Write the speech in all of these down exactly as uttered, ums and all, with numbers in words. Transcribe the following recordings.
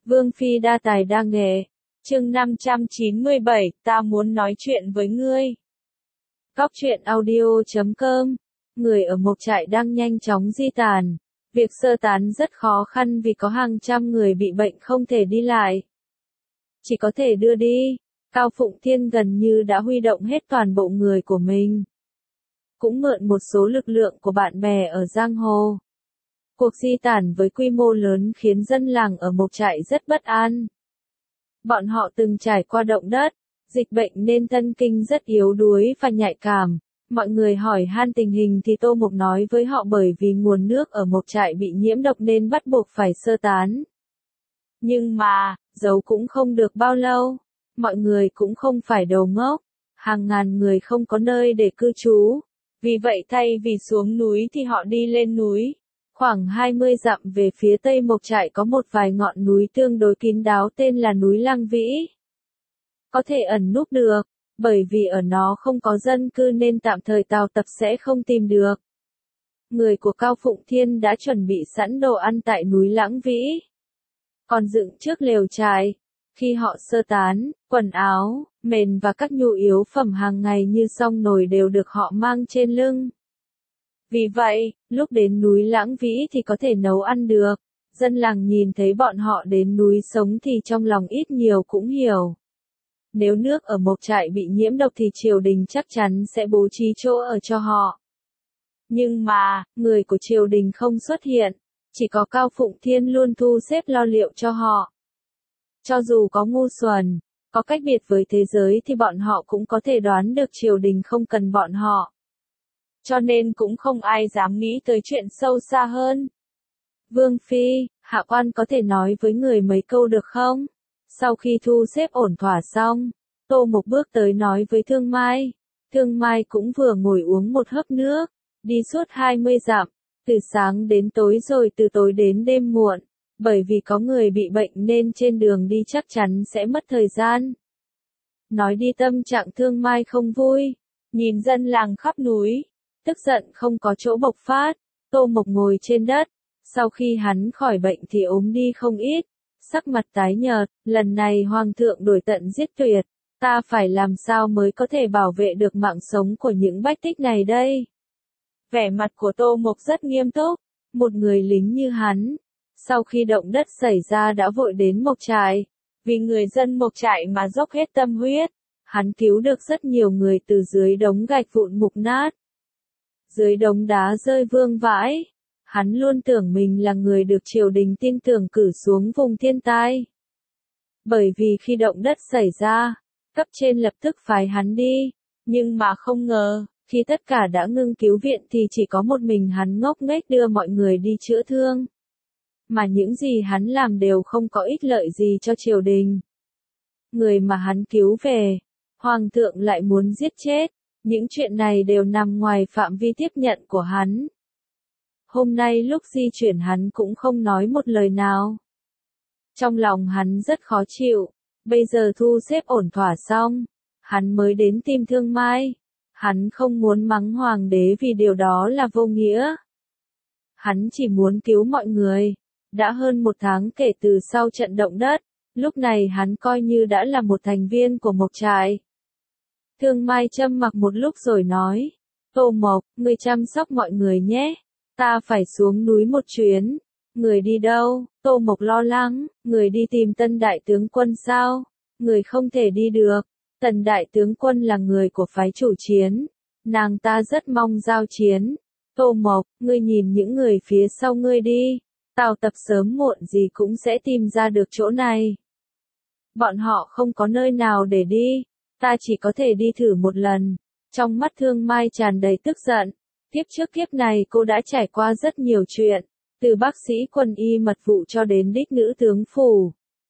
Vương Phi đa tài đa nghệ. Chương năm trăm chín mươi bảy, ta muốn nói chuyện với ngươi. Góc truyện audio chấm com. Người ở Mộc Trại đang nhanh chóng di tản. Việc sơ tán rất khó khăn vì có hàng trăm người bị bệnh không thể đi lại. Chỉ có thể đưa đi. Cao Phụng Thiên gần như đã huy động hết toàn bộ người của mình. Cũng mượn một số lực lượng của bạn bè ở Giang Hồ. Cuộc di tản với quy mô lớn khiến dân làng ở Mộc Trại rất bất an. Bọn họ từng trải qua động đất, dịch bệnh nên thân kinh rất yếu đuối và nhạy cảm. Mọi người hỏi han tình hình thì Tô Mộc nói với họ bởi vì nguồn nước ở Mộc Trại bị nhiễm độc nên bắt buộc phải sơ tán. Nhưng mà, giấu cũng không được bao lâu. Mọi người cũng không phải đồ ngốc. Hàng ngàn người không có nơi để cư trú. Vì vậy thay vì xuống núi thì họ đi lên núi. Khoảng hai mươi dặm về phía tây Mộc Trại có một vài ngọn núi tương đối kín đáo tên là núi Lang Vĩ. Có thể ẩn núp được, bởi vì ở nó không có dân cư nên tạm thời tàu tập sẽ không tìm được. Người của Cao Phụng Thiên đã chuẩn bị sẵn đồ ăn tại núi Lang Vĩ. Còn dựng trước lều trại. Khi họ sơ tán, quần áo, mền và các nhu yếu phẩm hàng ngày như xông nồi đều được họ mang trên lưng. Vì vậy, lúc đến núi Lang Vĩ thì có thể nấu ăn được. Dân làng nhìn thấy bọn họ đến núi sống thì trong lòng ít nhiều cũng hiểu. Nếu nước ở Mộc Trại bị nhiễm độc thì triều đình chắc chắn sẽ bố trí chỗ ở cho họ. Nhưng mà, người của triều đình không xuất hiện. Chỉ có Cao Phụng Thiên luôn thu xếp lo liệu cho họ. Cho dù có ngu xuẩn, có cách biệt với thế giới thì bọn họ cũng có thể đoán được triều đình không cần bọn họ. Cho nên cũng không ai dám nghĩ tới chuyện sâu xa hơn. Vương Phi, hạ quan có thể nói với người mấy câu được không? Sau khi thu xếp ổn thỏa xong, Tô Mộc bước tới nói với Thương Mai. Thương Mai cũng vừa ngồi uống một hớp nước, đi suốt hai mươi dặm, từ sáng đến tối rồi từ tối đến đêm muộn. Bởi vì có người bị bệnh nên trên đường đi chắc chắn sẽ mất thời gian. Nói đi tâm trạng Thương Mai không vui, nhìn dân làng khắp núi, tức giận không có chỗ bộc phát. Tô Mộc ngồi trên đất, sau khi hắn khỏi bệnh thì ốm đi không ít, sắc mặt tái nhợt, lần này hoàng thượng đuổi tận giết tuyệt, ta phải làm sao mới có thể bảo vệ được mạng sống của những bách tích này đây? Vẻ mặt của Tô Mộc rất nghiêm túc, một người lính như hắn. Sau khi động đất xảy ra đã vội đến Mộc Trại, vì người dân Mộc Trại mà dốc hết tâm huyết, hắn cứu được rất nhiều người từ dưới đống gạch vụn mục nát. Dưới đống đá rơi vương vãi, hắn luôn tưởng mình là người được triều đình tin tưởng cử xuống vùng thiên tai. Bởi vì khi động đất xảy ra, cấp trên lập tức phái hắn đi, nhưng mà không ngờ, khi tất cả đã ngưng cứu viện thì chỉ có một mình hắn ngốc nghếch đưa mọi người đi chữa thương. Mà những gì hắn làm đều không có ích lợi gì cho triều đình. Người mà hắn cứu về, hoàng thượng lại muốn giết chết, những chuyện này đều nằm ngoài phạm vi tiếp nhận của hắn. Hôm nay lúc di chuyển hắn cũng không nói một lời nào. Trong lòng hắn rất khó chịu, bây giờ thu xếp ổn thỏa xong, hắn mới đến tìm Thương Mai. Hắn không muốn mắng hoàng đế vì điều đó là vô nghĩa. Hắn chỉ muốn cứu mọi người. Đã hơn một tháng kể từ sau trận động đất, lúc này hắn coi như đã là một thành viên của Mộc Trại. Thương Mai trầm mặc một lúc rồi nói, Tô Mộc, người chăm sóc mọi người nhé, ta phải xuống núi một chuyến. Người đi đâu? Tô Mộc lo lắng, người đi tìm Tân Đại Tướng Quân sao? Người không thể đi được, Tần Đại Tướng Quân là người của phái chủ chiến, nàng ta rất mong giao chiến. Tô Mộc, ngươi nhìn những người phía sau ngươi đi. Tào tập sớm muộn gì cũng sẽ tìm ra được chỗ này. Bọn họ không có nơi nào để đi, ta chỉ có thể đi thử một lần. Trong mắt Thương Mai tràn đầy tức giận. Kiếp trước kiếp này cô đã trải qua rất nhiều chuyện, từ bác sĩ quân y mật vụ cho đến đích nữ tướng phủ.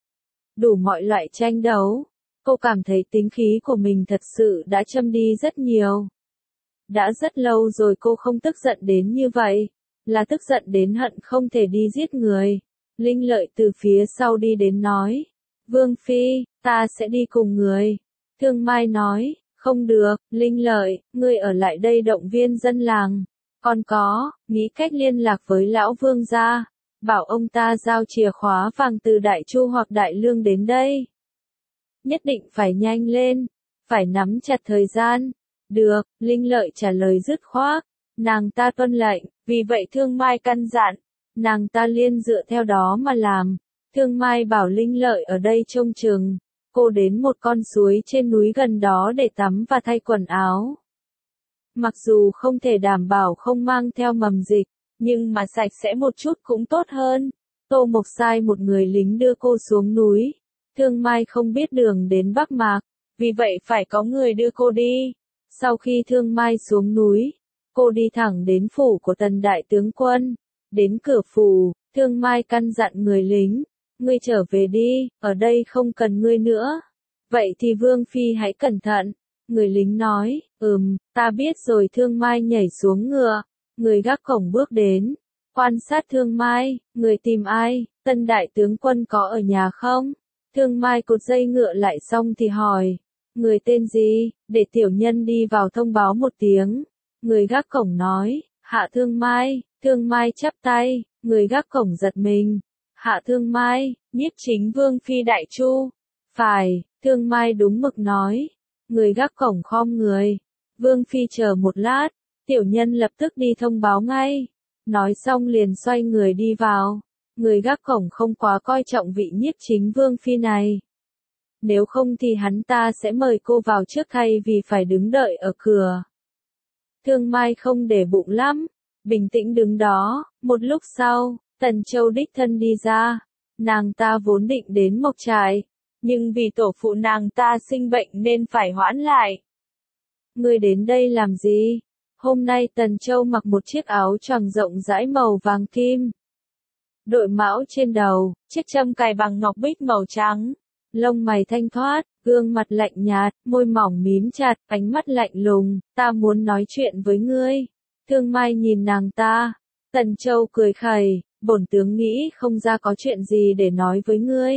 Đủ mọi loại tranh đấu, cô cảm thấy tính khí của mình thật sự đã châm đi rất nhiều. Đã rất lâu rồi cô không tức giận đến như vậy. Là tức giận đến hận không thể đi giết người. Linh Lợi từ phía sau đi đến nói. Vương Phi, ta sẽ đi cùng người. Thương Mai nói, không được, Linh Lợi, ngươi ở lại đây động viên dân làng. Còn có, nghĩ cách liên lạc với lão vương gia. bảo ông ta giao chìa khóa vàng từ Đại Chu hoặc Đại Lương đến đây. Nhất định phải nhanh lên, phải nắm chặt thời gian. Được, Linh Lợi trả lời dứt khoát. Nàng ta tuân lệnh, vì vậy Thương Mai căn dặn. Nàng ta liên dựa theo đó mà làm. Thương Mai bảo Linh Lợi ở đây trông chừng. Cô đến một con suối trên núi gần đó để tắm và thay quần áo. Mặc dù không thể đảm bảo không mang theo mầm dịch, nhưng mà sạch sẽ một chút cũng tốt hơn. Tô Mộc sai một người lính đưa cô xuống núi. Thương Mai không biết đường đến Bắc Mạc, vì vậy phải có người đưa cô đi. Sau khi Thương Mai xuống núi, cô đi thẳng đến phủ của Tần đại tướng quân. Đến cửa phủ, Thương Mai căn dặn người lính, ngươi trở về đi, ở đây không cần ngươi nữa. Vậy thì Vương Phi hãy cẩn thận. Người lính nói, ừm, ta biết rồi. Thương Mai nhảy xuống ngựa, người gác cổng bước đến, quan sát Thương Mai, người tìm ai, Tân đại tướng quân có ở nhà không? Thương Mai cột dây ngựa lại xong thì hỏi, người tên gì, để tiểu nhân đi vào thông báo một tiếng. Người gác cổng nói, Hạ Thương Mai. Thương Mai chắp tay, người gác cổng giật mình. Hạ Thương Mai, nhiếp chính Vương Phi Đại Chu. Phải, Thương Mai đúng mực nói. Người gác cổng khom người. Vương Phi chờ một lát, tiểu nhân lập tức đi thông báo ngay. Nói xong liền xoay người đi vào. Người gác cổng không quá coi trọng vị nhiếp chính Vương Phi này. Nếu không thì hắn ta sẽ mời cô vào trước thay vì phải đứng đợi ở cửa. Thương Mai không để bụng lắm, bình tĩnh đứng đó. Một lúc sau, Tần Châu đích thân đi ra. Nàng ta vốn định đến Mộc Trại, nhưng vì tổ phụ nàng ta sinh bệnh nên phải hoãn lại. Ngươi đến đây làm gì? Hôm nay Tần Châu mặc một chiếc áo choàng rộng rãi màu vàng kim. Đội mão trên đầu, chiếc châm cài bằng ngọc bích màu trắng. Lông mày thanh thoát, gương mặt lạnh nhạt, môi mỏng mím chặt, ánh mắt lạnh lùng. Ta muốn nói chuyện với ngươi. Thương Mai nhìn nàng ta. Tần Châu cười khẩy, bổn tướng nghĩ không ra có chuyện gì để nói với ngươi.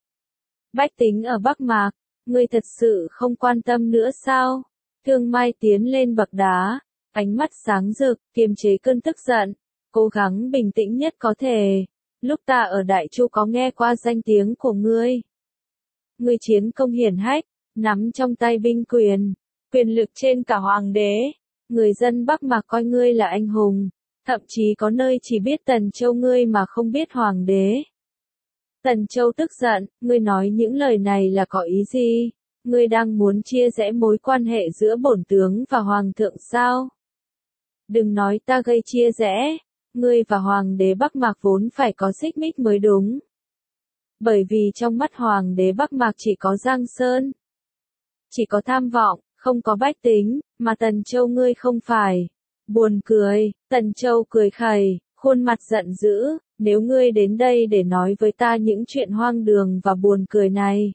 Bách tính ở Bắc Mạc, ngươi thật sự không quan tâm nữa sao? Thương Mai tiến lên bậc đá, ánh mắt sáng rực, kiềm chế cơn tức giận, cố gắng bình tĩnh nhất có thể. Lúc ta ở Đại Chu có nghe qua danh tiếng của ngươi. Ngươi chiến công hiển hách, nắm trong tay binh quyền, quyền lực trên cả hoàng đế. Người dân Bắc Mạc coi ngươi là anh hùng, thậm chí có nơi chỉ biết Tần Châu ngươi mà không biết hoàng đế. Tần Châu tức giận, ngươi nói những lời này là có ý gì? Ngươi đang muốn chia rẽ mối quan hệ giữa bổn tướng và hoàng thượng sao? Đừng nói ta gây chia rẽ, ngươi và hoàng đế Bắc Mạc vốn phải có xích mích mới đúng. Bởi vì trong mắt hoàng đế Bắc Mạc chỉ có Giang Sơn, chỉ có tham vọng, không có bách tính, mà Tần Châu ngươi không phải. Buồn cười, Tần Châu cười khẩy, khuôn mặt giận dữ, nếu ngươi đến đây để nói với ta những chuyện hoang đường và buồn cười này.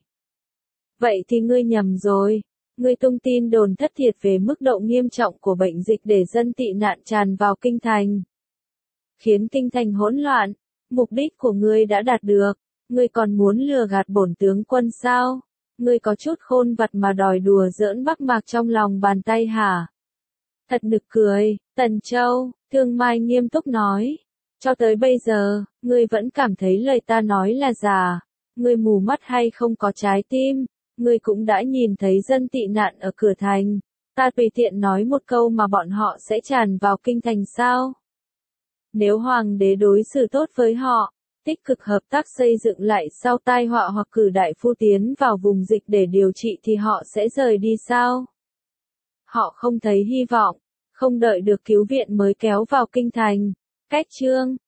Vậy thì ngươi nhầm rồi, ngươi tung tin đồn thất thiệt về mức độ nghiêm trọng của bệnh dịch để dân tị nạn tràn vào kinh thành. Khiến kinh thành hỗn loạn, mục đích của ngươi đã đạt được, ngươi còn muốn lừa gạt bổn tướng quân sao? Ngươi có chút khôn vặt mà đòi đùa giỡn Bắc Mạc trong lòng bàn tay hả? Thật nực cười, Tần Châu, Thương Mai nghiêm túc nói. Cho tới bây giờ, ngươi vẫn cảm thấy lời ta nói là giả. Ngươi mù mắt hay không có trái tim, ngươi cũng đã nhìn thấy dân tị nạn ở cửa thành. Ta tùy tiện nói một câu mà bọn họ sẽ tràn vào kinh thành sao? Nếu hoàng đế đối xử tốt với họ, tích cực hợp tác xây dựng lại sau tai họa hoặc cử đại phu tiến vào vùng dịch để điều trị thì họ sẽ rời đi sao? Họ không thấy hy vọng, không đợi được cứu viện mới kéo vào kinh thành. Cách chương